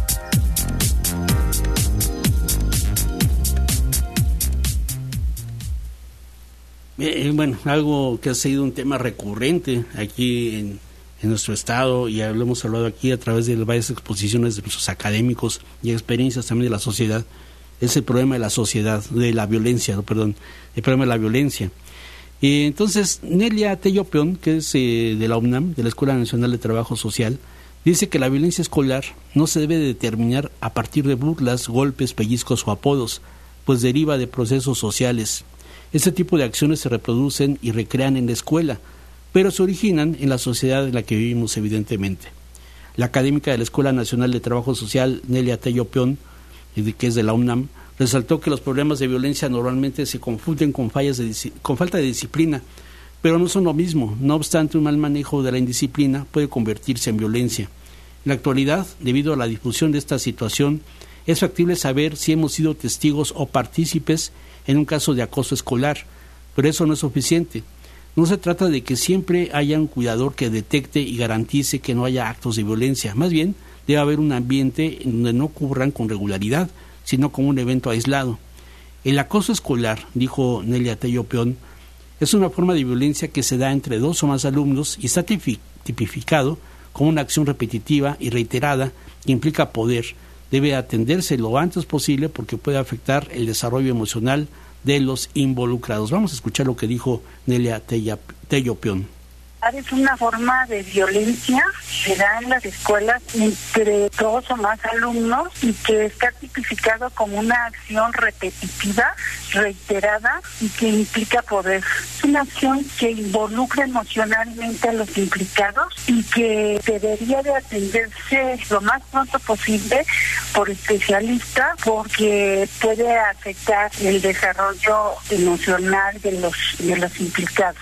Bueno, algo que ha sido un tema recurrente aquí en nuestro estado, y lo hemos hablado aquí a través de varias exposiciones de nuestros académicos y experiencias también de la sociedad, es el problema de la sociedad, el problema de la violencia. Entonces, Nelia Tello Peón, que es de la UNAM, de la Escuela Nacional de Trabajo Social, dice que la violencia escolar no se debe determinar a partir de burlas, golpes, pellizcos o apodos, pues deriva de procesos sociales. Este tipo de acciones se reproducen y recrean en la escuela, pero se originan en la sociedad en la que vivimos, evidentemente. La académica de la Escuela Nacional de Trabajo Social, Nelia Tello Peón, que es de la UNAM, resaltó que los problemas de violencia normalmente se confunden con falta de disciplina, pero no son lo mismo. No obstante, un mal manejo de la indisciplina puede convertirse en violencia. En la actualidad, debido a la difusión de esta situación, es factible saber si hemos sido testigos o partícipes en un caso de acoso escolar, pero eso no es suficiente. No se trata de que siempre haya un cuidador que detecte y garantice que no haya actos de violencia. Más bien, debe haber un ambiente en donde no ocurran con regularidad, sino como un evento aislado. El acoso escolar, dijo Nelia Tello Peón, es una forma de violencia que se da entre dos o más alumnos y está tipificado como una acción repetitiva y reiterada que implica poder. Debe atenderse lo antes posible porque puede afectar el desarrollo emocional de los involucrados. Vamos a escuchar lo que dijo Nelia Tello Peón. Es una forma de violencia que da en las escuelas entre dos o más alumnos y que está tipificado como una acción repetitiva, reiterada y que implica poder. Es una acción que involucra emocionalmente a los implicados y que debería de atenderse lo más pronto posible por especialistas porque puede afectar el desarrollo emocional de los implicados.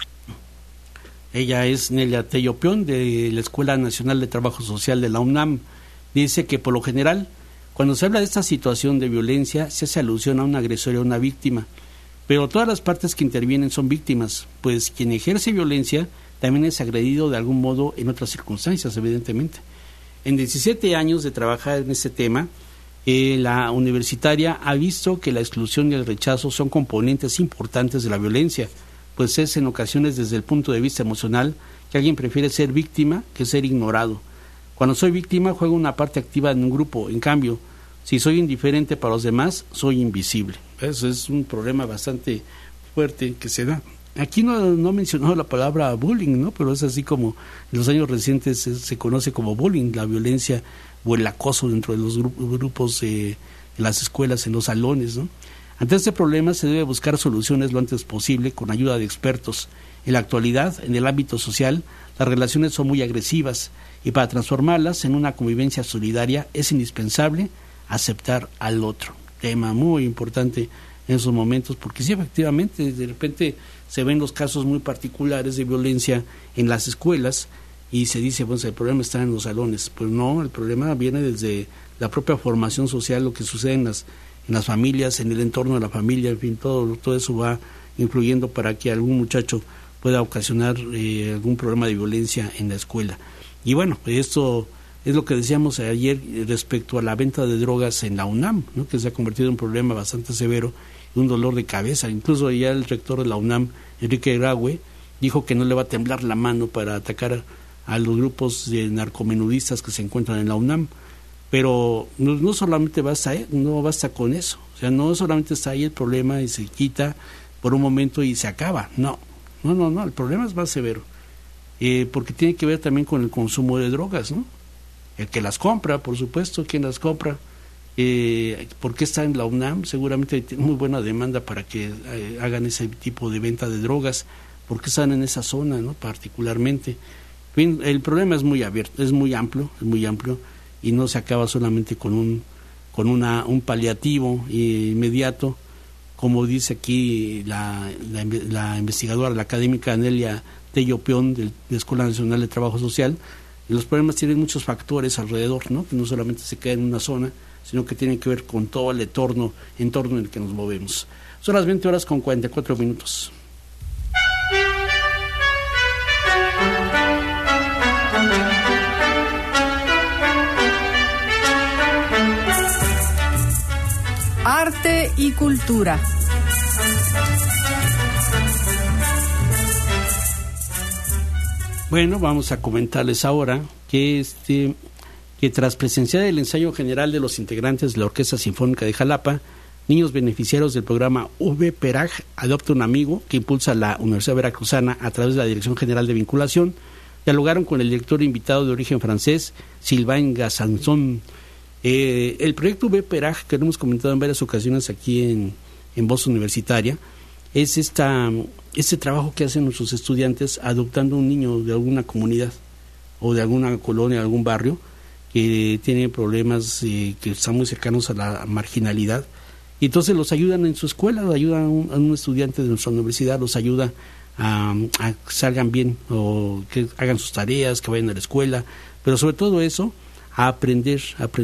Ella es Nelia Tello Peón, de la Escuela Nacional de Trabajo Social de la UNAM. Dice que por lo general, cuando se habla de esta situación de violencia, se hace alusión a un agresor y a una víctima. Pero todas las partes que intervienen son víctimas, pues quien ejerce violencia también es agredido de algún modo en otras circunstancias, evidentemente. En 17 años de trabajar en este tema, la universitaria ha visto que la exclusión y el rechazo son componentes importantes de la violencia, pues es en ocasiones desde el punto de vista emocional que alguien prefiere ser víctima que ser ignorado. Cuando soy víctima juego una parte activa en un grupo, en cambio, si soy indiferente para los demás, soy invisible. Eso es un problema bastante fuerte que se da. Aquí no mencionó la palabra bullying, ¿no? Pero es así como en los años recientes se conoce como bullying, la violencia o el acoso dentro de los grupos de las escuelas, en los salones, ¿no? Ante este problema se debe buscar soluciones lo antes posible con ayuda de expertos. En la actualidad, en el ámbito social, las relaciones son muy agresivas y para transformarlas en una convivencia solidaria es indispensable aceptar al otro. Tema muy importante en esos momentos porque sí, efectivamente, de repente se ven los casos muy particulares de violencia en las escuelas y se dice, pues el problema está en los salones. Pues no, el problema viene desde la propia formación social, lo que sucede en las familias, en el entorno de la familia, en fin, todo eso va influyendo para que algún muchacho pueda ocasionar algún problema de violencia en la escuela. Y bueno, esto es lo que decíamos ayer respecto a la venta de drogas en la UNAM, ¿no? Que se ha convertido en un problema bastante severo y un dolor de cabeza. Incluso ya el rector de la UNAM, Enrique Graue, dijo que no le va a temblar la mano para atacar a los grupos de narcomenudistas que se encuentran en la UNAM. Pero no solamente no basta con eso. O sea, no solamente está ahí el problema y se quita por un momento y se acaba. No, el problema es más severo. Porque tiene que ver también con el consumo de drogas, ¿no? El que las compra, por supuesto, ¿quién las compra? ¿Por qué está en la UNAM? Seguramente hay muy buena demanda para que hagan ese tipo de venta de drogas. ¿Por qué están en esa zona, no? Particularmente. En fin, el problema es muy abierto, es muy amplio, y no se acaba solamente con un paliativo inmediato, como dice aquí la investigadora, la académica Anelia Tello Peón de la Escuela Nacional de Trabajo Social. Los problemas tienen muchos factores alrededor, ¿no? Que no solamente se queda en una zona, sino que tienen que ver con todo el entorno en el que nos movemos. Son las 20:44. Arte y cultura. Bueno, vamos a comentarles ahora que tras presenciar el ensayo general de los integrantes de la Orquesta Sinfónica de Jalapa, niños beneficiarios del programa VPERAG Adopta un Amigo, que impulsa la Universidad Veracruzana a través de la Dirección General de Vinculación, dialogaron con el director invitado de origen francés, Sylvain Gassanson. El proyecto VPERAG, que lo hemos comentado en varias ocasiones aquí en Voz Universitaria, es este trabajo que hacen nuestros estudiantes adoptando un niño de alguna comunidad o de alguna colonia, de algún barrio que tiene problemas que están muy cercanos a la marginalidad, y entonces los ayudan en su escuela, ayudan a un estudiante de nuestra universidad, los ayuda a que salgan bien o que hagan sus tareas, que vayan a la escuela, pero sobre todo eso, a aprender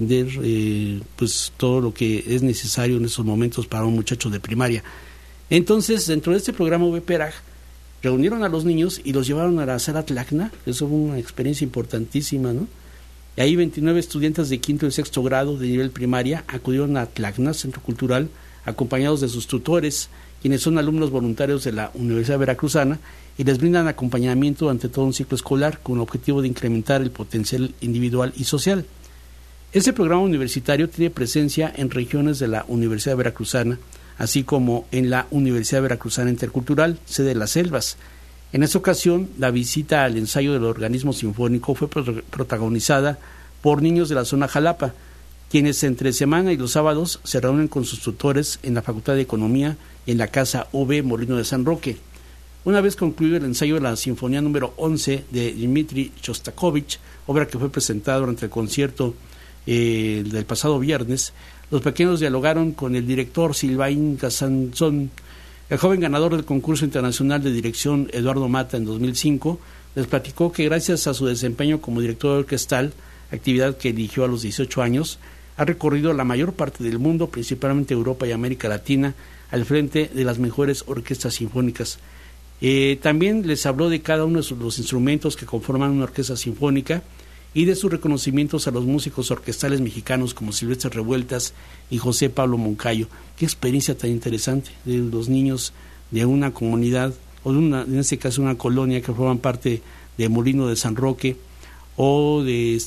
pues todo lo que es necesario en esos momentos para un muchacho de primaria. Entonces, dentro de este programa VPERAG, reunieron a los niños y los llevaron a la Sala Tlacna. Eso fue una experiencia importantísima, ¿no? Y ahí 29 estudiantes de quinto y sexto grado de nivel primaria acudieron a Tlacna, Centro Cultural, acompañados de sus tutores, quienes son alumnos voluntarios de la Universidad Veracruzana, y les brindan acompañamiento durante todo un ciclo escolar con el objetivo de incrementar el potencial individual y social. Este programa universitario tiene presencia en regiones de la Universidad Veracruzana, así como en la Universidad Veracruzana Intercultural, sede de Las Selvas. En esta ocasión, la visita al ensayo del organismo sinfónico fue protagonizada por niños de la zona Jalapa, quienes entre semana y los sábados se reúnen con sus tutores en la Facultad de Economía y en la Casa V Molino de San Roque. Una vez concluido el ensayo de la Sinfonía número 11 de Dmitri Shostakovich, obra que fue presentada durante el concierto del pasado viernes, los pequeños dialogaron con el director Sylvain Gassanson. El joven ganador del concurso internacional de dirección Eduardo Mata en 2005 les platicó que gracias a su desempeño como director orquestal, actividad que eligió a los 18 años, ha recorrido la mayor parte del mundo, principalmente Europa y América Latina, al frente de las mejores orquestas sinfónicas. También les habló de cada uno de los instrumentos que conforman una orquesta sinfónica y de sus reconocimientos a los músicos orquestales mexicanos como Silvestre Revueltas y José Pablo Moncayo. Qué experiencia tan interesante de los niños de una comunidad, o de en este caso una colonia que forman parte de Molino de San Roque, o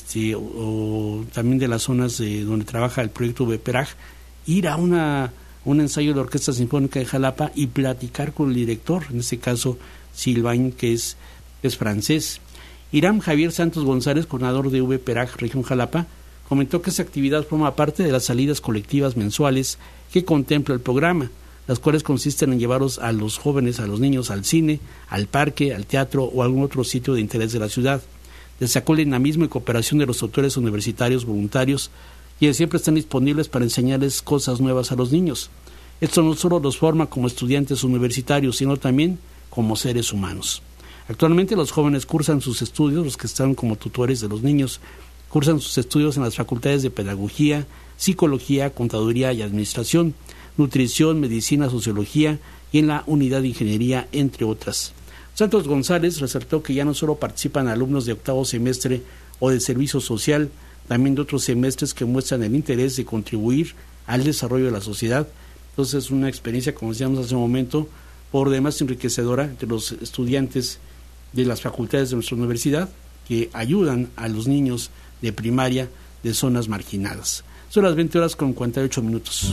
o también de las zonas donde trabaja el proyecto VPERAG, ir a un ensayo de la Orquesta Sinfónica de Jalapa y platicar con el director, en este caso Sylvain, que es francés. Irán Javier Santos González, coordinador de VPERAG Región Jalapa, comentó que esta actividad forma parte de las salidas colectivas mensuales que contempla el programa, las cuales consisten en llevarlos a los jóvenes, a los niños, al cine, al parque, al teatro o a algún otro sitio de interés de la ciudad. Destacó el dinamismo y cooperación de los autores universitarios voluntarios, quienes siempre están disponibles para enseñarles cosas nuevas a los niños. Esto no solo los forma como estudiantes universitarios, sino también como seres humanos. Actualmente los jóvenes cursan sus estudios, los que están como tutores de los niños, Cursan sus estudios en las facultades de Pedagogía, Psicología, Contaduría y Administración, Nutrición, Medicina, Sociología y en la Unidad de Ingeniería, entre otras. Santos González resaltó que ya no solo participan alumnos de octavo semestre o de servicio social, también de otros semestres que muestran el interés de contribuir al desarrollo de la sociedad. Entonces es una experiencia, como decíamos hace un momento, por demás enriquecedora entre los estudiantes de las facultades de nuestra universidad que ayudan a los niños de primaria de zonas marginadas. Son las 20 horas con 48 minutos.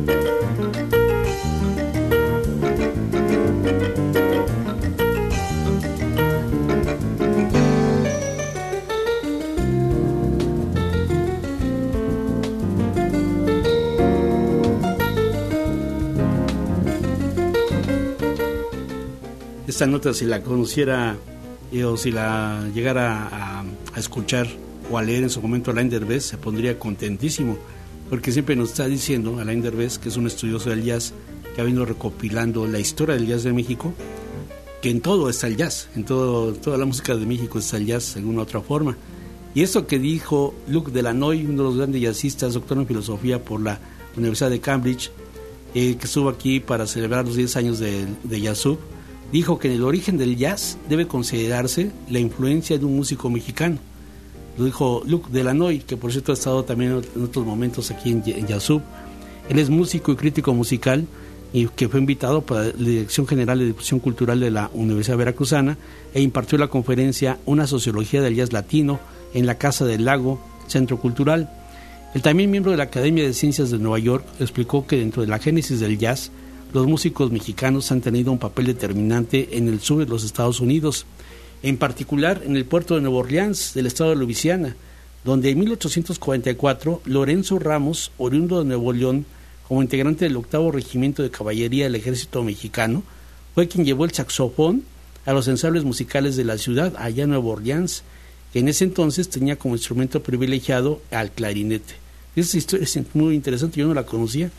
Esta nota, si la conociera o si la llegara a escuchar o a leer en su momento Alain Derbez, se pondría contentísimo, porque siempre nos está diciendo Alain Derbez, que es un estudioso del jazz, que ha venido recopilando la historia del jazz de México, que en todo está el jazz, en toda la música de México está el jazz de alguna otra forma. Y esto que dijo Luc Delanoy, uno de los grandes jazzistas, doctor en filosofía por la Universidad de Cambridge, que estuvo aquí para celebrar los 10 años de Jazzub, dijo que en el origen del jazz debe considerarse la influencia de un músico mexicano. Lo dijo Luc Delanoy, que por cierto ha estado también en otros momentos aquí en Jazzub. Él es músico y crítico musical y que fue invitado por la Dirección General de Difusión Cultural de la Universidad Veracruzana e impartió la conferencia Una sociología del jazz latino en la Casa del Lago, Centro Cultural. El también miembro de la Academia de Ciencias de Nueva York explicó que dentro de la génesis del jazz, los músicos mexicanos han tenido un papel determinante en el sur de los Estados Unidos, en particular en el puerto de Nueva Orleans, del estado de Luisiana, donde en 1844 Lorenzo Ramos, oriundo de Nuevo León, como integrante del 8º Regimiento de Caballería del Ejército Mexicano, fue quien llevó el saxofón a los ensambles musicales de la ciudad, allá en Nueva Orleans, que en ese entonces tenía como instrumento privilegiado al clarinete. Esa historia es muy interesante, yo no la conocía.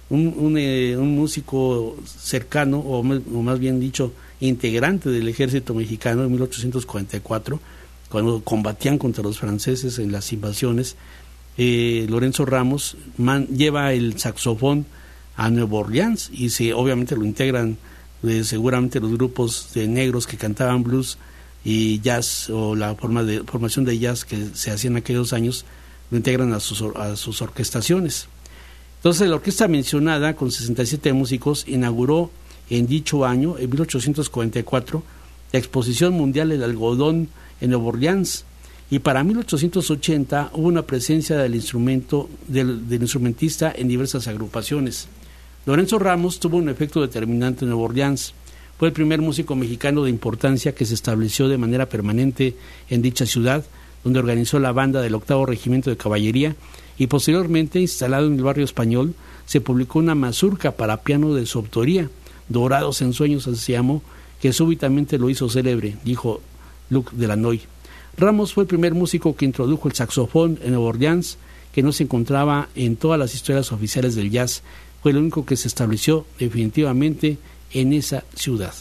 Un músico cercano, o más bien dicho, integrante del ejército mexicano en 1844, cuando combatían contra los franceses en las invasiones, Lorenzo Ramos lleva el saxofón a Nueva Orleans y obviamente lo integran seguramente los grupos de negros que cantaban blues y jazz, o la formación de jazz que se hacía en aquellos años, lo integran a sus orquestaciones. Entonces la orquesta mencionada, con 67 músicos, inauguró en dicho año, en 1844, la Exposición Mundial del Algodón en Nueva Orleans, y para 1880 hubo una presencia del instrumentista en diversas agrupaciones. Lorenzo Ramos tuvo un efecto determinante en Nueva Orleans. Fue el primer músico mexicano de importancia que se estableció de manera permanente en dicha ciudad, donde organizó la banda del 8º Regimiento de Caballería, y posteriormente, instalado en el barrio español, se publicó una mazurca para piano de su autoría, Dorados Ensueños, así se llamó, que súbitamente lo hizo célebre, dijo Luc Delanoy. Ramos fue el primer músico que introdujo el saxofón en Nueva Orleans, que no se encontraba en todas las historias oficiales del jazz. Fue el único que se estableció definitivamente en esa ciudad.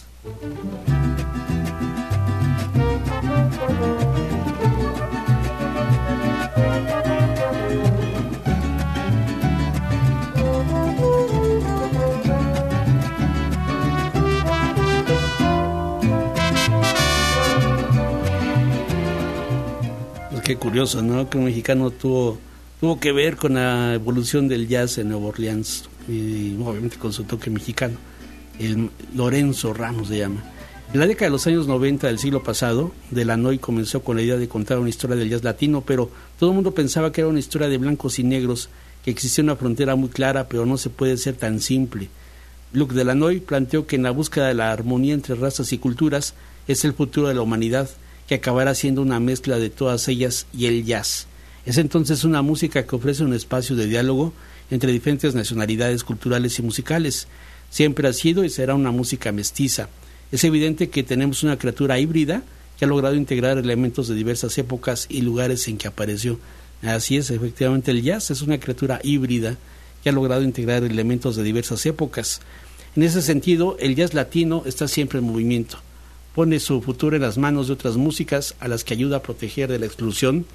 Qué curioso, ¿no? Que un mexicano tuvo que ver con la evolución del jazz en Nueva Orleans, y obviamente con su toque mexicano. El Lorenzo Ramos se llama. En la década de los años 90 del siglo pasado, Delanoy comenzó con la idea de contar una historia del jazz latino, pero todo el mundo pensaba que era una historia de blancos y negros, que existía una frontera muy clara, pero no se puede ser tan simple. Luc Delanoy planteó que en la búsqueda de la armonía entre razas y culturas es el futuro de la humanidad, que acabará siendo una mezcla de todas ellas y el jazz. Es entonces una música que ofrece un espacio de diálogo entre diferentes nacionalidades culturales y musicales. Siempre ha sido y será una música mestiza. Es evidente que tenemos una criatura híbrida que ha logrado integrar elementos de diversas épocas y lugares en que apareció. Así es, efectivamente el jazz es una criatura híbrida que ha logrado integrar elementos de diversas épocas. En ese sentido, el jazz latino está siempre en movimiento. Pone su futuro en las manos de otras músicas a las que ayuda a proteger de la exclusión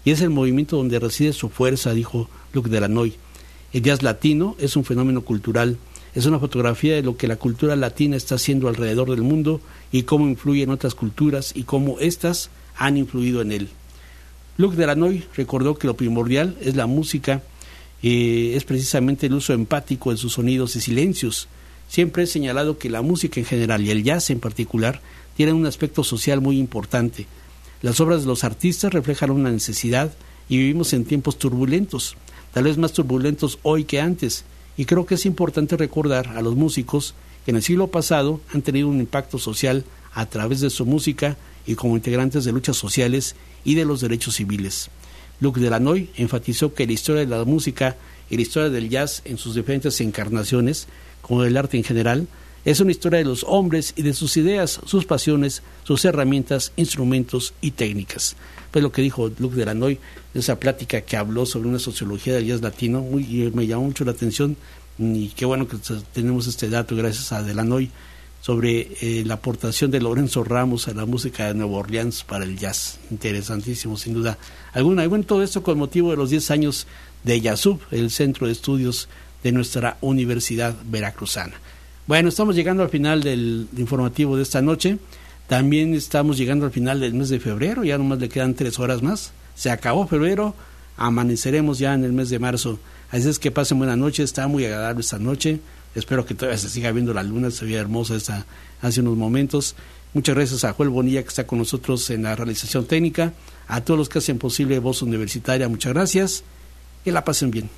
y es el movimiento donde reside su fuerza, dijo Luc Delanoy. El jazz latino es un fenómeno cultural, es una fotografía de lo que la cultura latina está haciendo alrededor del mundo y cómo influye en otras culturas y cómo éstas han influido en él. Luc Delanoy recordó que lo primordial es la música, es precisamente el uso empático de sus sonidos y silencios. Siempre he señalado que la música en general y el jazz en particular tienen un aspecto social muy importante. Las obras de los artistas reflejan una necesidad y vivimos en tiempos turbulentos, tal vez más turbulentos hoy que antes, y creo que es importante recordar a los músicos que en el siglo pasado han tenido un impacto social a través de su música y como integrantes de luchas sociales y de los derechos civiles. Luc Delanoy enfatizó que la historia de la música y la historia del jazz en sus diferentes encarnaciones, como del arte en general, es una historia de los hombres y de sus ideas, sus pasiones, sus herramientas, instrumentos y técnicas. Pues lo que dijo Luc Delanoy en esa plática que habló sobre una sociología del jazz latino, y me llamó mucho la atención, y qué bueno que tenemos este dato gracias a Delanoy, sobre la aportación de Lorenzo Ramos a la música de Nueva Orleans para el jazz. Interesantísimo, sin duda alguna. Y bueno, todo esto con motivo de los 10 años de YASUB, el centro de estudios de nuestra Universidad Veracruzana. Bueno, estamos llegando al final del informativo de esta noche. También estamos llegando al final del mes de febrero, ya nomás le quedan 3 horas más. Se acabó febrero, amaneceremos ya en el mes de marzo. Así es que pasen buena noche, está muy agradable esta noche. Espero que todavía se siga viendo la luna, se veía hermosa hace unos momentos. Muchas gracias a Joel Bonilla, que está con nosotros en la realización técnica. A todos los que hacen posible Voz Universitaria, muchas gracias. Que la pasen bien.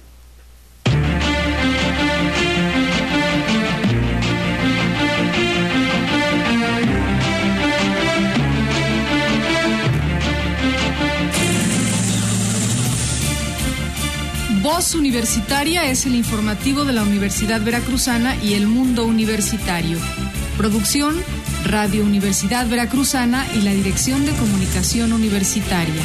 Voz Universitaria es el informativo de la Universidad Veracruzana y el mundo universitario. Producción, Radio Universidad Veracruzana y la Dirección de Comunicación Universitaria.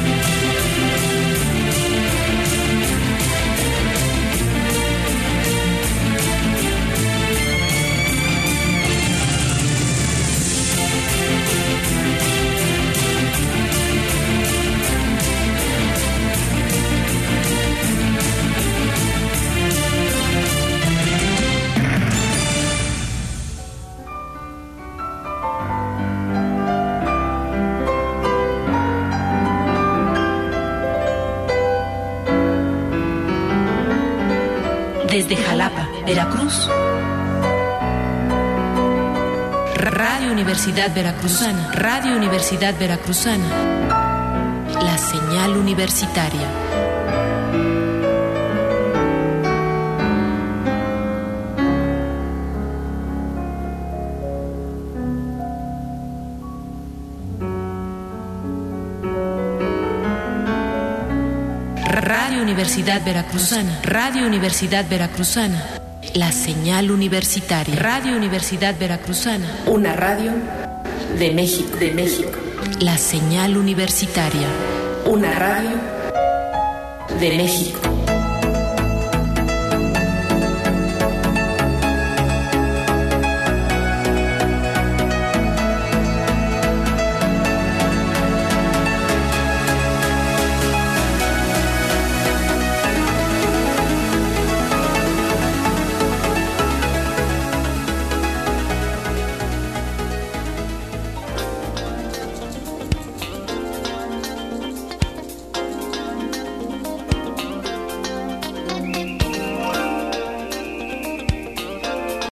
Desde Jalapa, Veracruz, Radio Universidad Veracruzana, Radio Universidad Veracruzana, la señal universitaria. Radio Universidad Veracruzana, Radio Universidad Veracruzana, la señal universitaria. Radio Universidad Veracruzana, una radio de México, la señal universitaria, una radio de México.